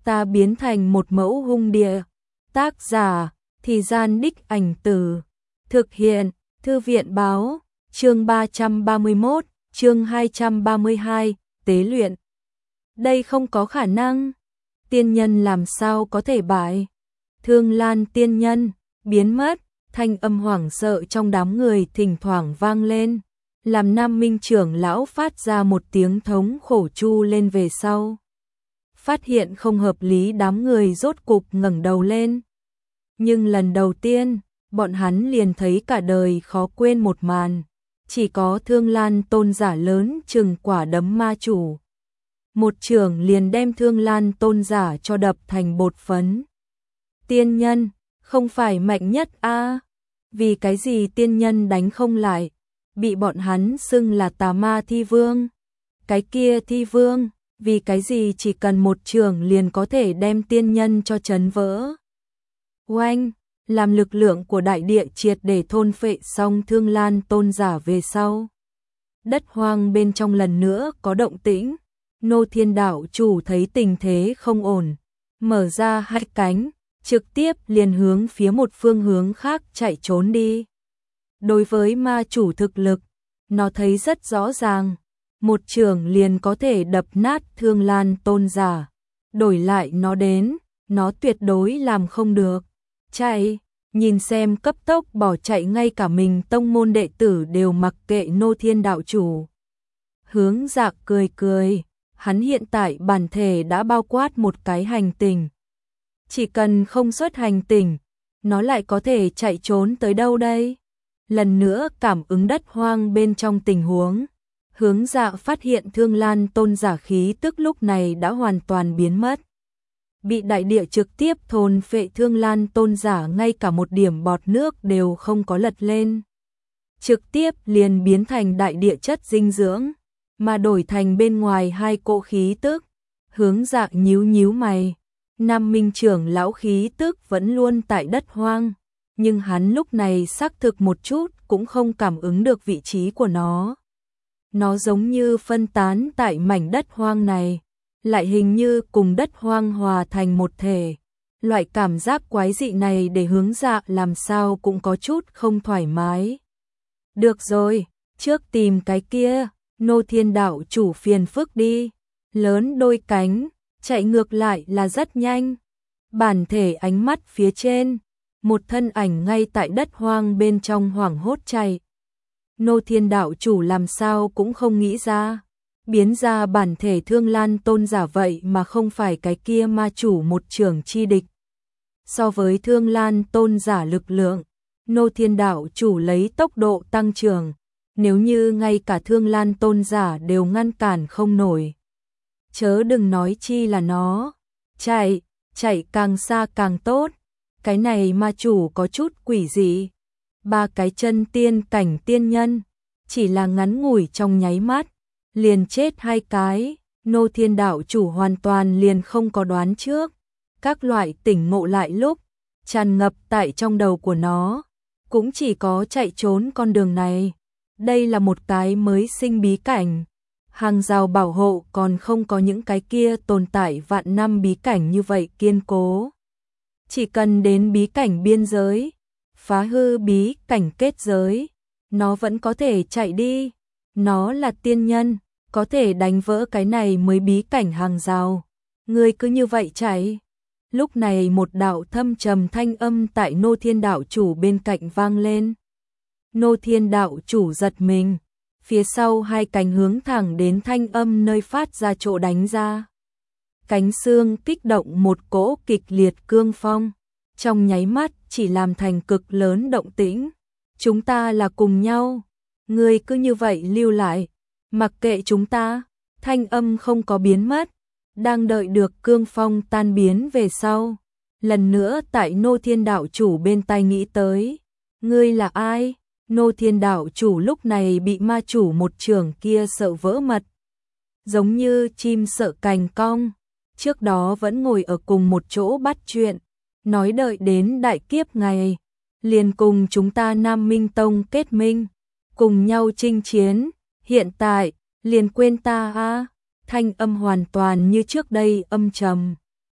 ta biến thành một mẫu hung địa. Tác giả, Thì Gian Đích Ảnh Từ. Thực hiện, Thư viện báo, chương 331, chương 232, tế luyện. Đây không có khả năng. Tiên nhân làm sao có thể bại? Thương Lan tiên nhân, biến mất, thanh âm hoảng sợ trong đám người thỉnh thoảng vang lên, làm Nam Minh trưởng lão phát ra một tiếng thống khổ chu lên về sau. Phát hiện không hợp lý, đám người rốt cục ngẩng đầu lên. Nhưng lần đầu tiên, bọn hắn liền thấy cả đời khó quên một màn. Chỉ có Thương Lan tôn giả lớn chừng quả đấm ma chủ. Một chưởng liền đem Thương Lan tôn giả cho đập thành bột phấn. Tiên nhân, không phải mạnh nhất a? Vì cái gì tiên nhân đánh không lại? Bị bọn hắn xưng là tà ma thi vương. Cái kia thi vương, vì cái gì chỉ cần một chưởng liền có thể đem tiên nhân cho chấn vỡ? Oanh, làm lực lượng của đại địa triệt để thôn phệ xong Thương Lan tôn giả về sau. Đất hoang bên trong lần nữa có động tĩnh. Nô Thiên đạo chủ thấy tình thế không ổn, mở ra hai cánh, trực tiếp liền hướng phía một phương hướng khác chạy trốn đi. Đối với ma chủ thực lực, nó thấy rất rõ ràng, một chưởng liền có thể đập nát Thương Lan tôn giả. Đổi lại nó đến, nó tuyệt đối làm không được. Chạy, nhìn xem cấp tốc bỏ chạy, ngay cả mình tông môn đệ tử đều mặc kệ Nô Thiên đạo chủ. Hướng Dạ cười cười, hắn hiện tại bản thể đã bao quát một cái hành tinh. Chỉ cần không xuất hành tinh, nó lại có thể chạy trốn tới đâu đây? Lần nữa cảm ứng đất hoang bên trong tình huống, Hướng Dạ phát hiện Thương Lan tôn giả khí tức lúc này đã hoàn toàn biến mất. Bị đại địa trực tiếp thôn phệ, Thương Lan tôn giả ngay cả một điểm bọt nước đều không có lật lên. Trực tiếp liền biến thành đại địa chất dinh dưỡng, mà đổi thành bên ngoài hai cỗ khí tức. Hướng Dạ nhíu nhíu mày, Nam Minh trưởng lão khí tức vẫn luôn tại đất hoang, nhưng hắn lúc này xác thực một chút cũng không cảm ứng được vị trí của nó. Nó giống như phân tán tại mảnh đất hoang này, lại hình như cùng đất hoang hòa thành một thể. Loại cảm giác quái dị này để Hướng Dạ làm sao cũng có chút không thoải mái. Được rồi, trước tìm cái kia, Nô Thiên đạo chủ phiền phức đi. Lớn đôi cánh, chạy ngược lại là rất nhanh. Bản thể ánh mắt phía trên, một thân ảnh ngay tại đất hoang bên trong hoảng hốt chạy. Nô Thiên đạo chủ làm sao cũng không nghĩ ra, biến ra bản thể Thương Lan tôn giả vậy mà không phải cái kia ma chủ một trưởng chi địch. So với Thương Lan tôn giả lực lượng, Nô Thiên đạo chủ lấy tốc độ tăng trưởng, nếu như ngay cả Thương Lan tôn giả đều ngăn cản không nổi, chớ đừng nói chi là nó. Chạy càng xa càng tốt. Cái này ma chủ có chút quỷ dị. Ba cái chân tiên cảnh tiên nhân, chỉ là ngắn ngủi trong nháy mắt, liền chết hai cái. Nô Thiên đạo chủ hoàn toàn liền không có đoán trước. Các loại tỉnh ngộ lại lúc, tràn ngập tại trong đầu của nó, cũng chỉ có chạy trốn con đường này. Đây là một cái mới sinh bí cảnh. Hàng rào bảo hộ còn không có những cái kia tồn tại vạn năm bí cảnh như vậy kiên cố. Chỉ cần đến bí cảnh biên giới, phá hư bí cảnh kết giới, nó vẫn có thể chạy đi. Nó là tiên nhân, có thể đánh vỡ cái này mới bí cảnh hàng rào. Ngươi cứ như vậy chạy. Lúc này một đạo thâm trầm thanh âm tại Nô Thiên đạo chủ bên cạnh vang lên. Nô Thiên đạo chủ giật mình, phía sau hai cánh hướng thẳng đến thanh âm nơi phát ra chỗ đánh ra. Cánh xương kích động một cỗ kịch liệt cương phong, trong nháy mắt chỉ làm thành cực lớn động tĩnh. Chúng ta là cùng nhau, ngươi cứ như vậy lưu lại, mặc kệ chúng ta. Thanh âm không có biến mất, đang đợi được cương phong tan biến về sau. Lần nữa tại Nô Thiên đạo chủ bên tai nghĩ tới, ngươi là ai? Nô Thiên đạo chủ lúc này bị ma chủ một chưởng kia sợ vỡ mật, giống như chim sợ cành cong. Trước đó vẫn ngồi ở cùng một chỗ bắt chuyện, nói đợi đến đại kiếp ngày, liền cùng chúng ta Nam Minh Tông kết minh, cùng nhau chinh chiến. Hiện tại, liền quên ta a? Thanh âm hoàn toàn như trước đây âm trầm,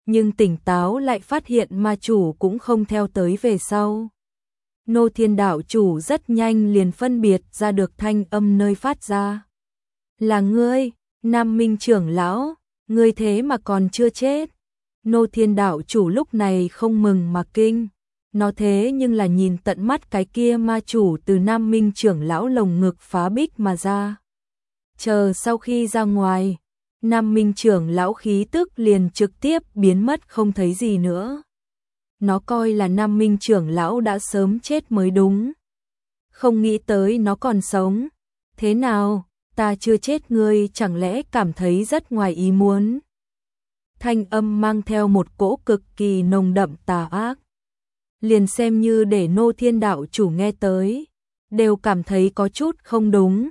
nhưng tỉnh táo lại phát hiện ma chủ cũng không theo tới về sau. Nô Thiên đạo chủ rất nhanh liền phân biệt ra được thanh âm nơi phát ra. Là ngươi, Nam Minh trưởng lão, ngươi thế mà còn chưa chết. Nô Thiên đạo chủ lúc này không mừng mà kinh. Nó thế nhưng là nhìn tận mắt cái kia ma chủ từ Nam Minh trưởng lão lồng ngực phá bích mà ra. Chờ sau khi ra ngoài, Nam Minh trưởng lão khí tức liền trực tiếp biến mất không thấy gì nữa. Nó coi là Nam Minh trưởng lão đã sớm chết mới đúng. Không nghĩ tới nó còn sống. Thế nào, ta chưa chết ngươi chẳng lẽ cảm thấy rất ngoài ý muốn. Thanh âm mang theo một cỗ cực kỳ nồng đậm tà ác. Liền xem như để Nô Thiên đạo chủ nghe tới, đều cảm thấy có chút không đúng.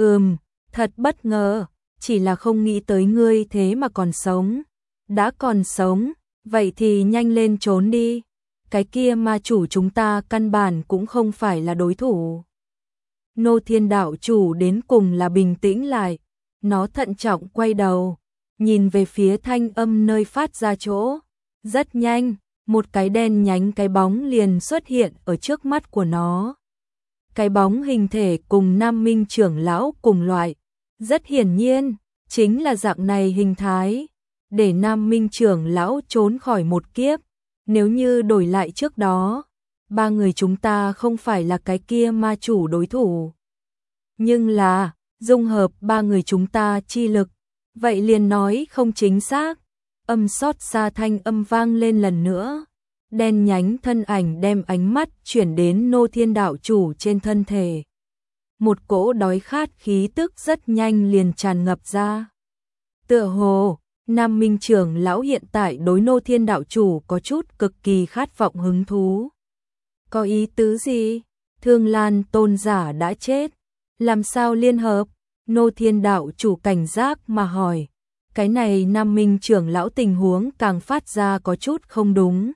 Thật bất ngờ, chỉ là không nghĩ tới ngươi thế mà còn sống. Đã còn sống, vậy thì nhanh lên trốn đi. Cái kia ma chủ chúng ta căn bản cũng không phải là đối thủ. Nô Thiên đạo chủ đến cùng là bình tĩnh lại. Nó thận trọng quay đầu, nhìn về phía thanh âm nơi phát ra chỗ. Rất nhanh, một cái đen nhánh cái bóng liền xuất hiện ở trước mắt của nó. Cái bóng hình thể cùng Nam Minh trưởng lão cùng loại. Rất hiển nhiên, chính là dạng này hình thái. Để Nam Minh trưởng lão trốn khỏi một kiếp. Nếu như đổi lại trước đó, ba người chúng ta không phải là cái kia ma chủ đối thủ. Nhưng là, dung hợp ba người chúng ta chi lực, vậy liền nói không chính xác. Âm xót xa thanh âm vang lên lần nữa. Đen nhánh thân ảnh đem ánh mắt chuyển đến Nô Thiên đạo chủ trên thân thể. Một cỗ đói khát khí tức rất nhanh liền tràn ngập ra. Tựa hồ, Nam Minh trưởng lão hiện tại đối Nô Thiên đạo chủ có chút cực kỳ khát vọng hứng thú. Có ý tứ gì? Thương Lan tôn giả đã chết. Làm sao liên hợp? Nô Thiên đạo chủ cảnh giác mà hỏi. Cái này Nam Minh trưởng lão tình huống càng phát ra có chút không đúng.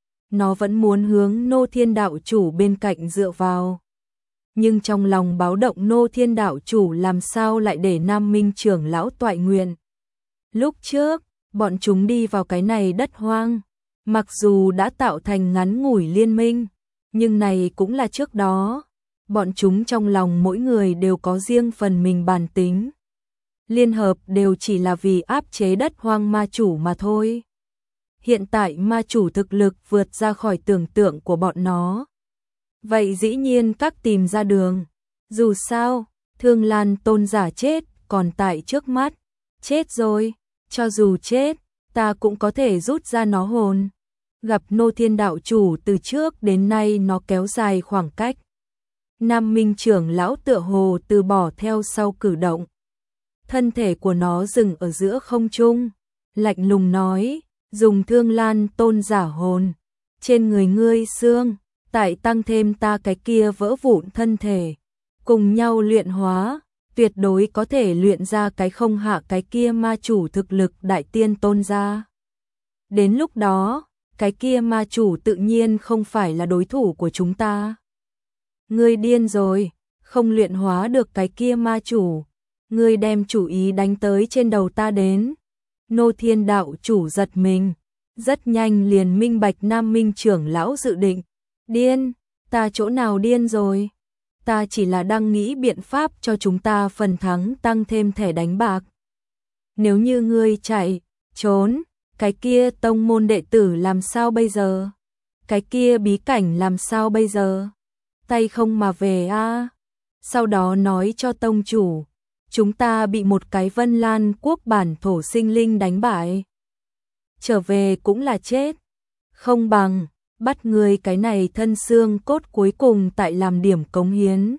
Nó vẫn muốn hướng Nô Thiên đạo chủ bên cạnh dựa vào. Nhưng trong lòng báo động Nô Thiên đạo chủ làm sao lại để Nam Minh trưởng lão toại nguyện. Lúc trước, bọn chúng đi vào cái này đất hoang. Mặc dù đã tạo thành ngắn ngủi liên minh, nhưng này cũng là trước đó. Bọn chúng trong lòng mỗi người đều có riêng phần mình bản tính. Liên hợp đều chỉ là vì áp chế đất hoang ma chủ mà thôi. Hiện tại ma chủ thực lực vượt ra khỏi tưởng tượng của bọn nó. Vậy dĩ nhiên các tìm ra đường. Dù sao, Thương Lan tôn giả chết còn tại trước mắt. Chết rồi, cho dù chết, ta cũng có thể rút ra nó hồn. Gặp Nô Thiên đạo chủ từ trước đến nay nó kéo dài khoảng cách. Nam Minh trưởng lão tựa hồ từ bỏ theo sau cử động. Thân thể của nó dừng ở giữa không trung, lạnh lùng nói, dùng Thương Lan tôn giả hồn, trên người ngươi xương, tại tăng thêm ta cái kia vỡ vụn thân thể, cùng nhau luyện hóa, tuyệt đối có thể luyện ra cái không hạ cái kia ma chủ thực lực đại tiên tôn ra. Đến lúc đó, cái kia ma chủ tự nhiên không phải là đối thủ của chúng ta. Ngươi điên rồi, không luyện hóa được cái kia ma chủ. Ngươi đem chủ ý đánh tới trên đầu ta đến. Nô Thiên đạo chủ giật mình, rất nhanh liền minh bạch Nam Minh trưởng lão dự định. Điên, ta chỗ nào điên rồi? Ta chỉ là đang nghĩ biện pháp cho chúng ta phần thắng tăng thêm thẻ đánh bạc. Nếu như ngươi chạy, trốn, cái kia tông môn đệ tử làm sao bây giờ? Cái kia bí cảnh làm sao bây giờ? Tay không mà về a. Sau đó nói cho tông chủ, chúng ta bị một cái Vân Lan quốc bản thổ sinh linh đánh bại. Trở về cũng là chết. Không bằng, bắt người cái này thân xương cốt cuối cùng tại làm điểm cống hiến.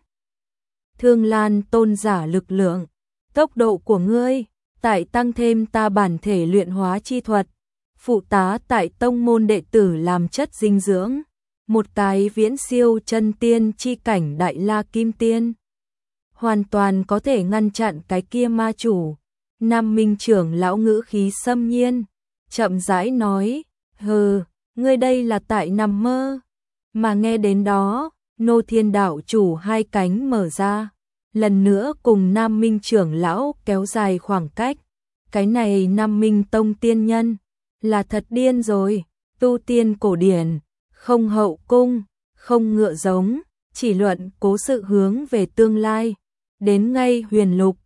Thương Lan tôn giả lực lượng, tốc độ của ngươi, tại tăng thêm ta bản thể luyện hóa chi thuật, phụ tá tại tông môn đệ tử làm chất dinh dưỡng, một cái viễn siêu chân tiên chi cảnh đại la kim tiên. Hoàn toàn có thể ngăn chặn cái kia ma chủ. Nam Minh trưởng lão ngữ khí xâm nhiên, chậm rãi nói, hừ, ngươi đây là tại nằm mơ. Mà nghe đến đó, Nô Thiên đạo chủ hai cánh mở ra, lần nữa cùng Nam Minh trưởng lão kéo dài khoảng cách. Cái này Nam Minh tông tiên nhân, là thật điên rồi, tu tiên cổ điển, không hậu cung, không ngựa giống, chỉ luận cố sự hướng về tương lai. Đến ngay huyền lục,